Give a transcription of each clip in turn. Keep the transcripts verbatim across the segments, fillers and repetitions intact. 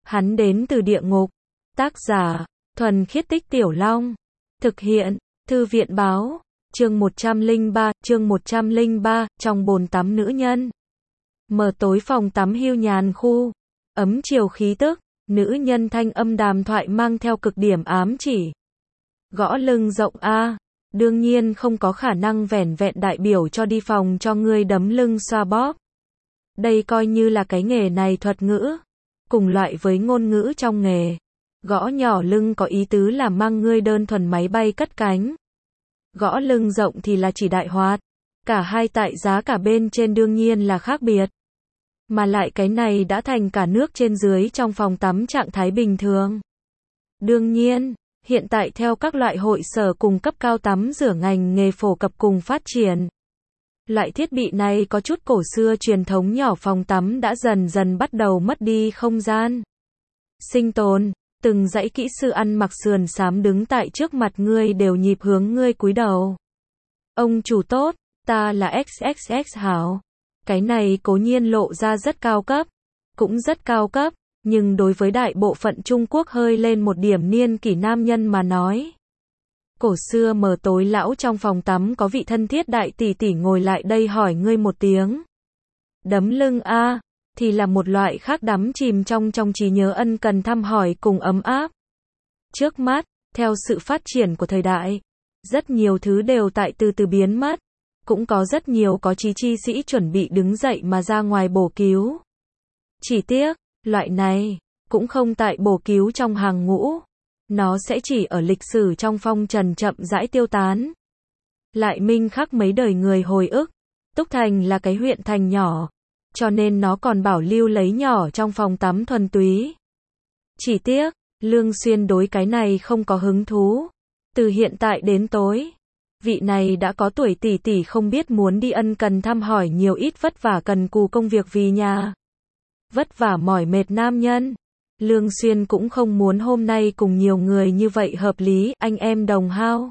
Hắn đến từ địa ngục. Tác giả, Thuần Khiết Tích Tiểu Long. Thực hiện, Thư viện báo. Chương một trăm lẻ ba, chương một trăm lẻ ba, trong bồn tắm nữ nhân. Mờ tối phòng tắm hưu nhàn khu. Ấm chiều khí tức, nữ nhân thanh âm đàm thoại mang theo cực điểm ám chỉ. Gõ lưng rộng a, đương nhiên không có khả năng vẻn vẹn đại biểu cho đi phòng cho ngươi đấm lưng xoa bóp. Đây coi như là cái nghề này thuật ngữ, cùng loại với ngôn ngữ trong nghề. Gõ nhỏ lưng có ý tứ là mang ngươi đơn thuần máy bay cất cánh. Gõ lưng rộng thì là chỉ đại hoạt. Cả hai tại giá cả bên trên đương nhiên là khác biệt. Mà lại cái này đã thành cả nước trên dưới trong phòng tắm trạng thái bình thường. Đương nhiên, hiện tại theo các loại hội sở cùng cấp cao tắm rửa ngành nghề phổ cập cùng phát triển, loại thiết bị này có chút cổ xưa truyền thống nhỏ phòng tắm đã dần dần bắt đầu mất đi không gian sinh tồn. Từng dãy kỹ sư ăn mặc sườn xám đứng tại trước mặt ngươi đều nhịp hướng ngươi cúi đầu. Ông chủ tốt, ta là ích ích ích hảo. Cái này cố nhiên lộ ra rất cao cấp, cũng rất cao cấp, nhưng đối với đại bộ phận Trung Quốc hơi lên một điểm niên kỷ nam nhân mà nói. Cổ xưa mờ tối lão trong phòng tắm có vị thân thiết đại tỷ tỷ ngồi lại đây hỏi ngươi một tiếng. Đấm lưng a, thì là một loại khác đắm chìm trong trong trí nhớ ân cần thăm hỏi cùng ấm áp. Trước mắt, theo sự phát triển của thời đại, rất nhiều thứ đều tại từ từ biến mất. Cũng có rất nhiều có chí chi sĩ chuẩn bị đứng dậy mà ra ngoài bổ cứu. Chỉ tiếc, loại này, cũng không tại bổ cứu trong hàng ngũ. Nó sẽ chỉ ở lịch sử trong phong trần chậm rãi tiêu tán. Lại minh khắc mấy đời người hồi ức. Túc Thành là cái huyện thành nhỏ, cho nên nó còn bảo lưu lấy nhỏ trong phòng tắm thuần túy. Chỉ tiếc, Lương Xuyên đối cái này không có hứng thú. Từ hiện tại đến tối, vị này đã có tuổi tỷ tỷ không biết muốn đi ân cần thăm hỏi nhiều ít vất vả cần cù công việc vì nhà. Vất vả mỏi mệt nam nhân. Lương Xuyên cũng không muốn hôm nay cùng nhiều người như vậy hợp lý, anh em đồng hao.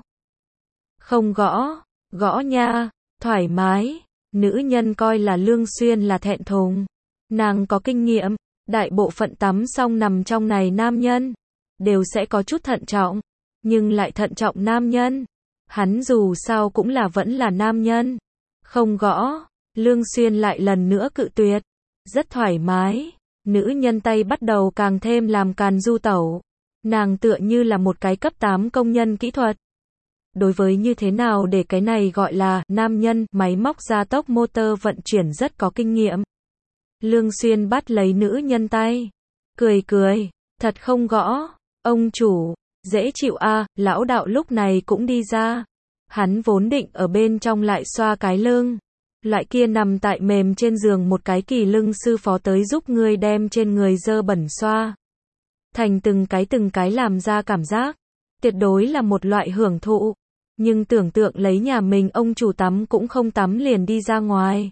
Không gõ, gõ nha, thoải mái. Nữ nhân coi là Lương Xuyên là thẹn thùng. Nàng có kinh nghiệm, đại bộ phận tắm xong nằm trong này nam nhân đều sẽ có chút thận trọng, nhưng lại thận trọng nam nhân. Hắn dù sao cũng là vẫn là nam nhân. Không gõ, Lương Xuyên lại lần nữa cự tuyệt. Rất thoải mái, nữ nhân tay bắt đầu càng thêm làm càn du tẩu. Nàng tựa như là một cái cấp tám công nhân kỹ thuật. Đối với như thế nào để cái này gọi là nam nhân, máy móc gia tốc motor vận chuyển rất có kinh nghiệm. Lương Xuyên bắt lấy nữ nhân tay. Cười cười, thật không gõ, ông chủ. Dễ chịu a, lão đạo lúc này cũng đi ra. Hắn vốn định ở bên trong lại xoa cái lưng. Loại kia nằm tại mềm trên giường một cái kỳ lưng sư phó tới giúp ngươi đem trên người dơ bẩn xoa. Thành từng cái từng cái làm ra cảm giác. Tuyệt đối là một loại hưởng thụ. Nhưng tưởng tượng lấy nhà mình ông chủ tắm cũng không tắm liền đi ra ngoài.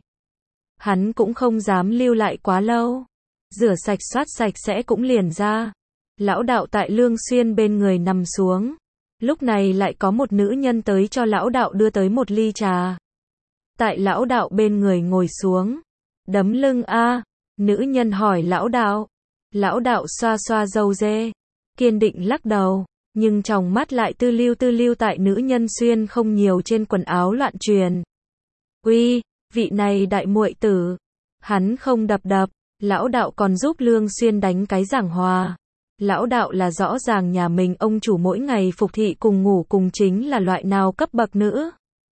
Hắn cũng không dám lưu lại quá lâu. Rửa sạch soát sạch sẽ cũng liền ra. Lão đạo tại Lương Xuyên bên người nằm xuống. Lúc này lại có một nữ nhân tới cho lão đạo đưa tới một ly trà. Tại lão đạo bên người ngồi xuống. Đấm lưng a, nữ nhân hỏi lão đạo. Lão đạo xoa xoa râu dê, kiên định lắc đầu, nhưng trong mắt lại tư lưu tư lưu tại nữ nhân xuyên không nhiều trên quần áo loạn truyền. Uy, vị này đại muội tử. Hắn không đập đập, lão đạo còn giúp Lương Xuyên đánh cái giảng hòa. Lão đạo là rõ ràng nhà mình ông chủ mỗi ngày phục thị cùng ngủ cùng chính là loại nào cấp bậc nữ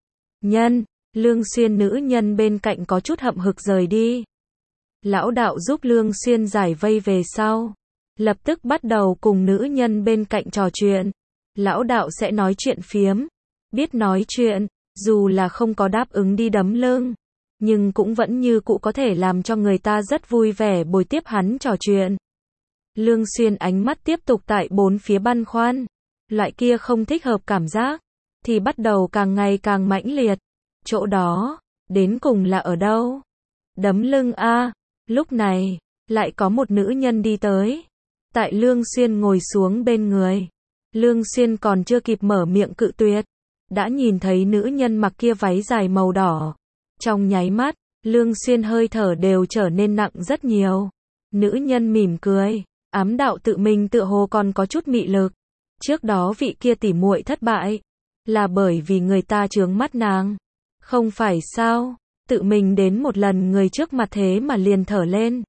nhân. Lương Xuyên nữ nhân bên cạnh có chút hậm hực rời đi. Lão đạo giúp Lương Xuyên giải vây về sau, lập tức bắt đầu cùng nữ nhân bên cạnh trò chuyện. Lão đạo sẽ nói chuyện phiếm, biết nói chuyện, dù là không có đáp ứng đi đấm lưng, nhưng cũng vẫn như cũ có thể làm cho người ta rất vui vẻ bồi tiếp hắn trò chuyện. Lương Xuyên ánh mắt tiếp tục tại bốn phía băn khoăn, loại kia không thích hợp cảm giác, thì bắt đầu càng ngày càng mãnh liệt. Chỗ đó, đến cùng là ở đâu? Đấm lưng a. Lúc này, lại có một nữ nhân đi tới. Tại Lương Xuyên ngồi xuống bên người. Lương Xuyên còn chưa kịp mở miệng cự tuyệt. Đã nhìn thấy nữ nhân mặc kia váy dài màu đỏ. Trong nháy mắt, Lương Xuyên hơi thở đều trở nên nặng rất nhiều. Nữ nhân mỉm cười. Ám đạo tự mình tựa hồ còn có chút mị lực. Trước đó vị kia tỉ muội thất bại, là bởi vì người ta chướng mắt nàng. Không phải sao, tự mình đến một lần người trước mặt thế mà liền thở lên.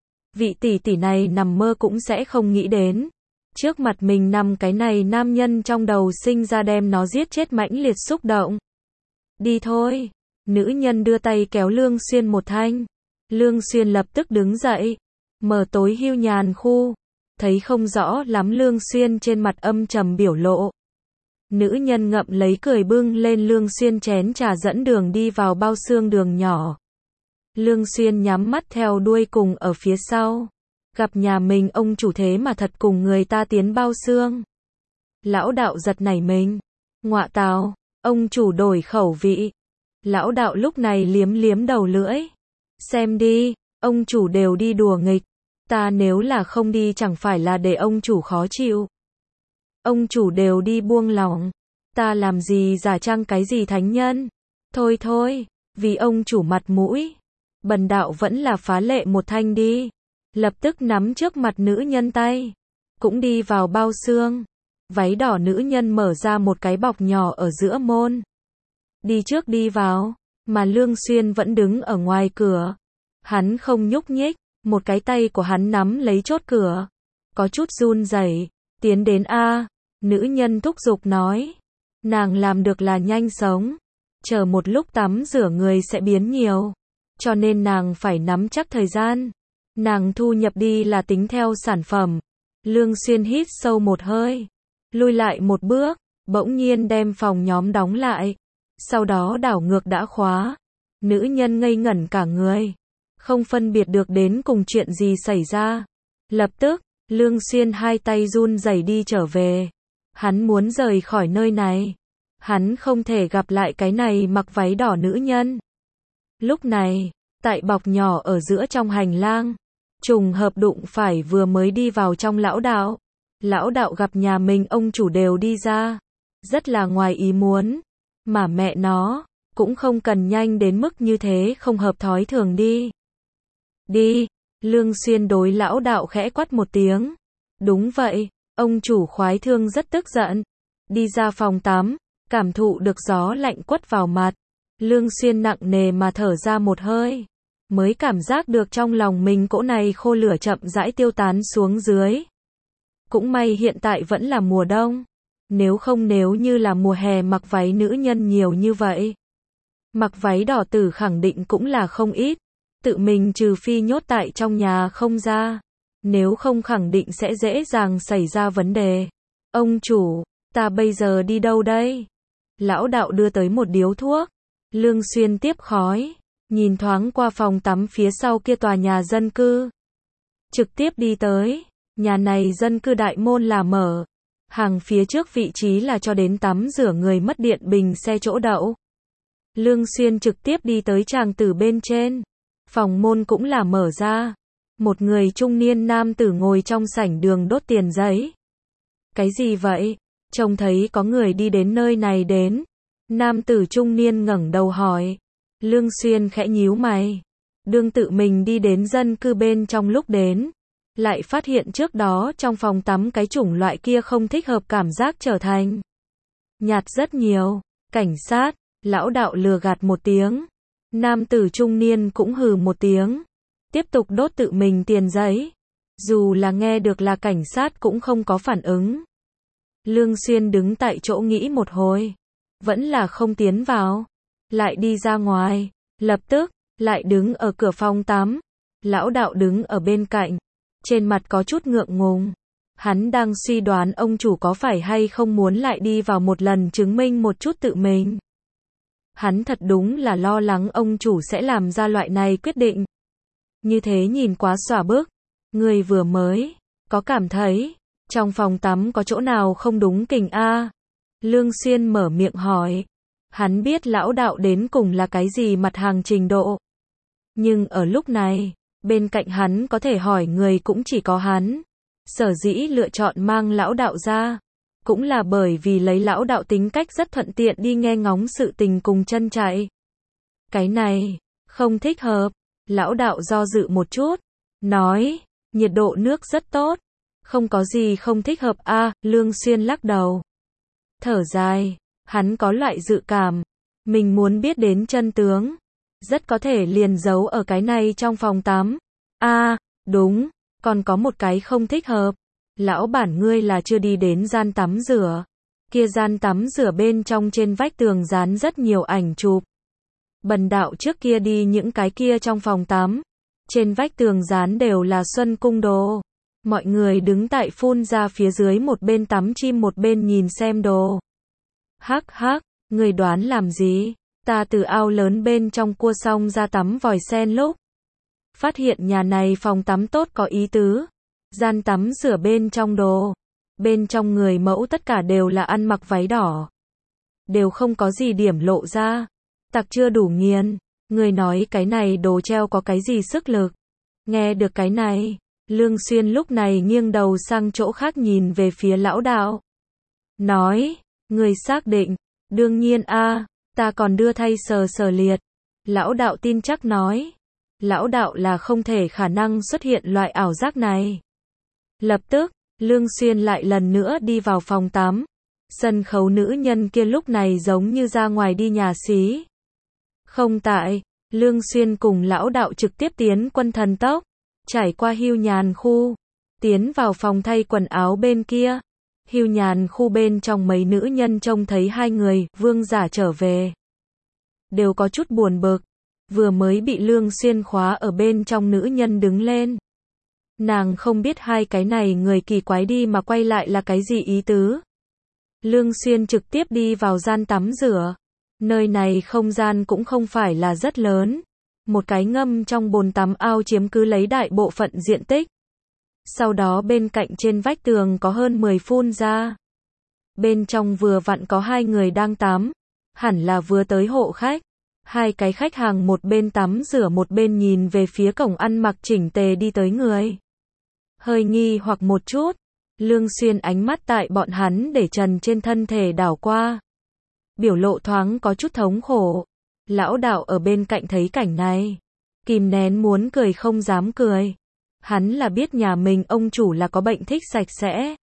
Vị tỷ tỷ này nằm mơ cũng sẽ không nghĩ đến. Trước mặt mình nằm cái này nam nhân trong đầu sinh ra đem nó giết chết mãnh liệt xúc động. Đi thôi. Nữ nhân đưa tay kéo Lương Xuyên một thanh. Lương Xuyên lập tức đứng dậy. Mở tối hưu nhàn khu. Thấy không rõ lắm Lương Xuyên trên mặt âm trầm biểu lộ. Nữ nhân ngậm lấy cười bưng lên Lương Xuyên chén trà dẫn đường đi vào bao xương đường nhỏ. Lương Xuyên nhắm mắt theo đuôi cùng ở phía sau. Gặp nhà mình ông chủ thế mà thật cùng người ta tiến bao xương. Lão đạo giật nảy mình. Ngọa tào, ông chủ đổi khẩu vị. Lão đạo lúc này liếm liếm đầu lưỡi. Xem đi, ông chủ đều đi đùa nghịch. Ta nếu là không đi chẳng phải là để ông chủ khó chịu. Ông chủ đều đi buông lỏng. Ta làm gì giả trang cái gì thánh nhân. Thôi thôi, vì ông chủ mặt mũi. Bần đạo vẫn là phá lệ một thanh đi. Lập tức nắm trước mặt nữ nhân tay. Cũng đi vào bao xương. Váy đỏ nữ nhân mở ra một cái bọc nhỏ ở giữa môn. Đi trước đi vào. Mà Lương Xuyên vẫn đứng ở ngoài cửa. Hắn không nhúc nhích. Một cái tay của hắn nắm lấy chốt cửa. Có chút run rẩy. Tiến đến a. Nữ nhân thúc giục nói. Nàng làm được là nhanh sống. Chờ một lúc tắm rửa người sẽ biến nhiều. Cho nên nàng phải nắm chắc thời gian. Nàng thu nhập đi là tính theo sản phẩm. Lương Xuyên hít sâu một hơi. Lui lại một bước. Bỗng nhiên đem phòng nhóm đóng lại. Sau đó đảo ngược đã khóa. Nữ nhân ngây ngẩn cả người. Không phân biệt được đến cùng chuyện gì xảy ra. Lập tức, Lương Xuyên hai tay run rẩy đi trở về. Hắn muốn rời khỏi nơi này. Hắn không thể gặp lại cái này mặc váy đỏ nữ nhân. Lúc này, tại bọc nhỏ ở giữa trong hành lang, trùng hợp đụng phải vừa mới đi vào trong lão đạo. Lão đạo gặp nhà mình ông chủ đều đi ra. Rất là ngoài ý muốn. Mà mẹ nó, cũng không cần nhanh đến mức như thế không hợp thói thường đi. Đi, Lương Xuyên đối lão đạo khẽ quát một tiếng. Đúng vậy, ông chủ khoái thương rất tức giận. Đi ra phòng tắm, cảm thụ được gió lạnh quất vào mặt. Lương Xuyên nặng nề mà thở ra một hơi. Mới cảm giác được trong lòng mình cỗ này khô lửa chậm rãi tiêu tán xuống dưới. Cũng may hiện tại vẫn là mùa đông. Nếu không nếu như là mùa hè mặc váy nữ nhân nhiều như vậy. Mặc váy đỏ tử khẳng định cũng là không ít. Tự mình trừ phi nhốt tại trong nhà không ra. Nếu không khẳng định sẽ dễ dàng xảy ra vấn đề. Ông chủ, ta bây giờ đi đâu đây? Lão đạo đưa tới một điếu thuốc. Lương Xuyên tiếp khói. Nhìn thoáng qua phòng tắm phía sau kia tòa nhà dân cư. Trực tiếp đi tới. Nhà này dân cư đại môn là mở. Hàng phía trước vị trí là cho đến tắm rửa người mất điện bình xe chỗ đậu. Lương Xuyên trực tiếp đi tới tràng tử bên trên. Phòng môn cũng là mở ra. Một người trung niên nam tử ngồi trong sảnh đường đốt tiền giấy. Cái gì vậy? Trông thấy có người đi đến nơi này đến. Nam tử trung niên ngẩng đầu hỏi. Lương Xuyên khẽ nhíu mày. Đương tự mình đi đến dân cư bên trong lúc đến. Lại phát hiện trước đó trong phòng tắm cái chủng loại kia không thích hợp cảm giác trở thành nhạt rất nhiều. Cảnh sát, lão đạo lừa gạt một tiếng. Nam tử trung niên cũng hừ một tiếng. Tiếp tục đốt tự mình tiền giấy. Dù là nghe được là cảnh sát cũng không có phản ứng. Lương Xuyên đứng tại chỗ nghĩ một hồi. Vẫn là không tiến vào. Lại đi ra ngoài. Lập tức, lại đứng ở cửa phòng tắm. Lão đạo đứng ở bên cạnh. Trên mặt có chút ngượng ngùng. Hắn đang suy đoán ông chủ có phải hay không muốn lại đi vào một lần chứng minh một chút tự mình. Hắn thật đúng là lo lắng ông chủ sẽ làm ra loại này quyết định. Như thế nhìn quá xỏa bức. Người vừa mới, có cảm thấy, trong phòng tắm có chỗ nào không đúng kình a? Lương Xuyên mở miệng hỏi. Hắn biết lão đạo đến cùng là cái gì mặt hàng trình độ. Nhưng ở lúc này, bên cạnh hắn có thể hỏi người cũng chỉ có hắn. Sở dĩ lựa chọn mang lão đạo ra. Cũng là bởi vì lấy lão đạo tính cách rất thuận tiện đi nghe ngóng sự tình cùng chân chạy. Cái này, không thích hợp. Lão đạo do dự một chút. Nói, nhiệt độ nước rất tốt. Không có gì không thích hợp a, Lương Xuyên lắc đầu. Thở dài, hắn có loại dự cảm, mình muốn biết đến chân tướng, rất có thể liền giấu ở cái này trong phòng tắm. A, đúng, còn có một cái không thích hợp. Lão bản ngươi là chưa đi đến gian tắm rửa. Kia gian tắm rửa bên trong trên vách tường dán rất nhiều ảnh chụp. Bần đạo trước kia đi những cái kia trong phòng tắm, trên vách tường dán đều là Xuân Cung đồ. Mọi người đứng tại phun ra phía dưới một bên tắm chim một bên nhìn xem đồ. Hắc hắc, người đoán làm gì? Ta từ ao lớn bên trong cua xong ra tắm vòi sen lúc. Phát hiện nhà này phòng tắm tốt có ý tứ. Gian tắm rửa bên trong đồ. Bên trong người mẫu tất cả đều là ăn mặc váy đỏ. Đều không có gì điểm lộ ra. Tặc chưa đủ nghiền. Người nói cái này đồ treo có cái gì sức lực. Nghe được cái này, Lương Xuyên lúc này nghiêng đầu sang chỗ khác nhìn về phía lão đạo. Nói, người xác định, đương nhiên a, ta còn đưa thay sờ sờ liệt. Lão đạo tin chắc nói. Lão đạo là không thể khả năng xuất hiện loại ảo giác này. Lập tức, Lương Xuyên lại lần nữa đi vào phòng tắm. Sân khấu nữ nhân kia lúc này giống như ra ngoài đi nhà xí. Không tại, Lương Xuyên cùng lão đạo trực tiếp tiến quân thần tốc, trải qua hưu nhàn khu, tiến vào phòng thay quần áo bên kia. Hưu nhàn khu bên trong mấy nữ nhân trông thấy hai người, vương giả trở về. Đều có chút buồn bực, vừa mới bị Lương Xuyên khóa ở bên trong nữ nhân đứng lên. Nàng không biết hai cái này người kỳ quái đi mà quay lại là cái gì ý tứ. Lương Xuyên trực tiếp đi vào gian tắm rửa. Nơi này không gian cũng không phải là rất lớn. Một cái ngâm trong bồn tắm ao chiếm cứ lấy đại bộ phận diện tích. Sau đó bên cạnh trên vách tường có hơn mười phun ra. Bên trong vừa vặn có hai người đang tắm. Hẳn là vừa tới hộ khách. Hai cái khách hàng một bên tắm rửa một bên nhìn về phía cổng ăn mặc chỉnh tề đi tới người. Hơi nghi hoặc một chút. Lương Xuyên ánh mắt tại bọn hắn để trần trên thân thể đảo qua. Biểu lộ thoáng có chút thống khổ. Lão đạo ở bên cạnh thấy cảnh này. Kìm nén muốn cười không dám cười. Hắn là biết nhà mình ông chủ là có bệnh thích sạch sẽ.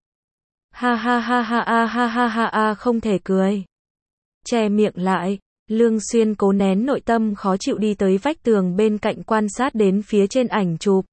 Ha ha ha ha ha ha ha ha ha không thể cười. Che miệng lại. Lương Xuyên cố nén nội tâm khó chịu đi tới vách tường bên cạnh quan sát đến phía trên ảnh chụp.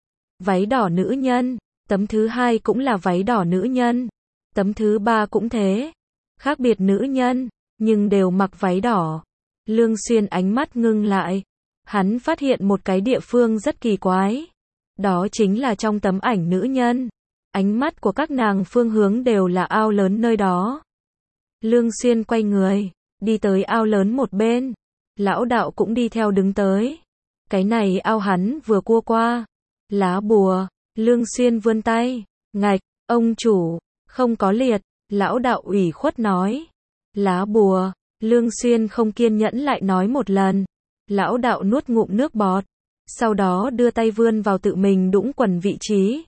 Váy đỏ nữ nhân. Tấm thứ hai cũng là váy đỏ nữ nhân. Tấm thứ ba cũng thế. Khác biệt nữ nhân, nhưng đều mặc váy đỏ. Lương Xuyên ánh mắt ngưng lại. Hắn phát hiện một cái địa phương rất kỳ quái. Đó chính là trong tấm ảnh nữ nhân. Ánh mắt của các nàng phương hướng đều là ao lớn nơi đó. Lương Xuyên quay người, đi tới ao lớn một bên. Lão đạo cũng đi theo đứng tới. Cái này ao hắn vừa cua qua. Lá bùa. Lương Xuyên vươn tay. Ngạch, ông chủ, không có liệt. Lão đạo ủy khuất nói. Lá bùa. Lương Xuyên không kiên nhẫn lại nói một lần. Lão đạo nuốt ngụm nước bọt. Sau đó đưa tay vươn vào tự mình đũng quần vị trí.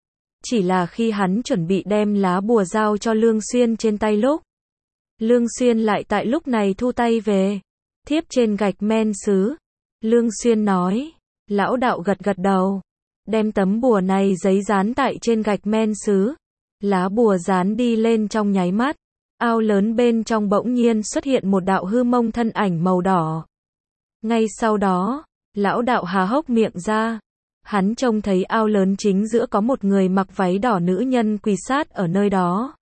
Chỉ là khi hắn chuẩn bị đem lá bùa giao cho Lương Xuyên trên tay lúc. Lương Xuyên lại tại lúc này thu tay về. Thiếp trên gạch men sứ. Lương Xuyên nói. Lão đạo gật gật đầu. Đem tấm bùa này giấy dán tại trên gạch men sứ. Lá bùa dán đi lên trong nháy mắt. Ao lớn bên trong bỗng nhiên xuất hiện một đạo hư mông thân ảnh màu đỏ. Ngay sau đó, lão đạo há hốc miệng ra. Hắn trông thấy ao lớn chính giữa có một người mặc váy đỏ nữ nhân quỳ sát ở nơi đó.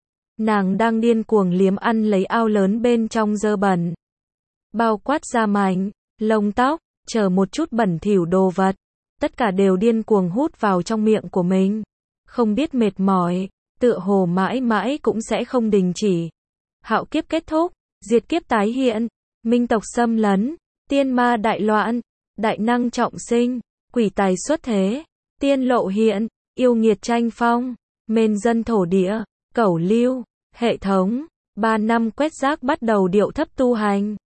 Nàng đang điên cuồng liếm ăn lấy ao lớn bên trong dơ bẩn. Bao quát da mảnh, lông tóc, chờ một chút bẩn thỉu đồ vật. Tất cả đều điên cuồng hút vào trong miệng của mình. Không biết mệt mỏi, tựa hồ mãi mãi cũng sẽ không đình chỉ. Hạo kiếp kết thúc, diệt kiếp tái hiện, minh tộc xâm lấn, tiên ma đại loạn, đại năng trọng sinh, quỷ tài xuất thế, tiên lộ hiện, yêu nghiệt tranh phong, mền dân thổ địa, cẩu lưu, hệ thống, ba năm quét rác bắt đầu điệu thấp tu hành.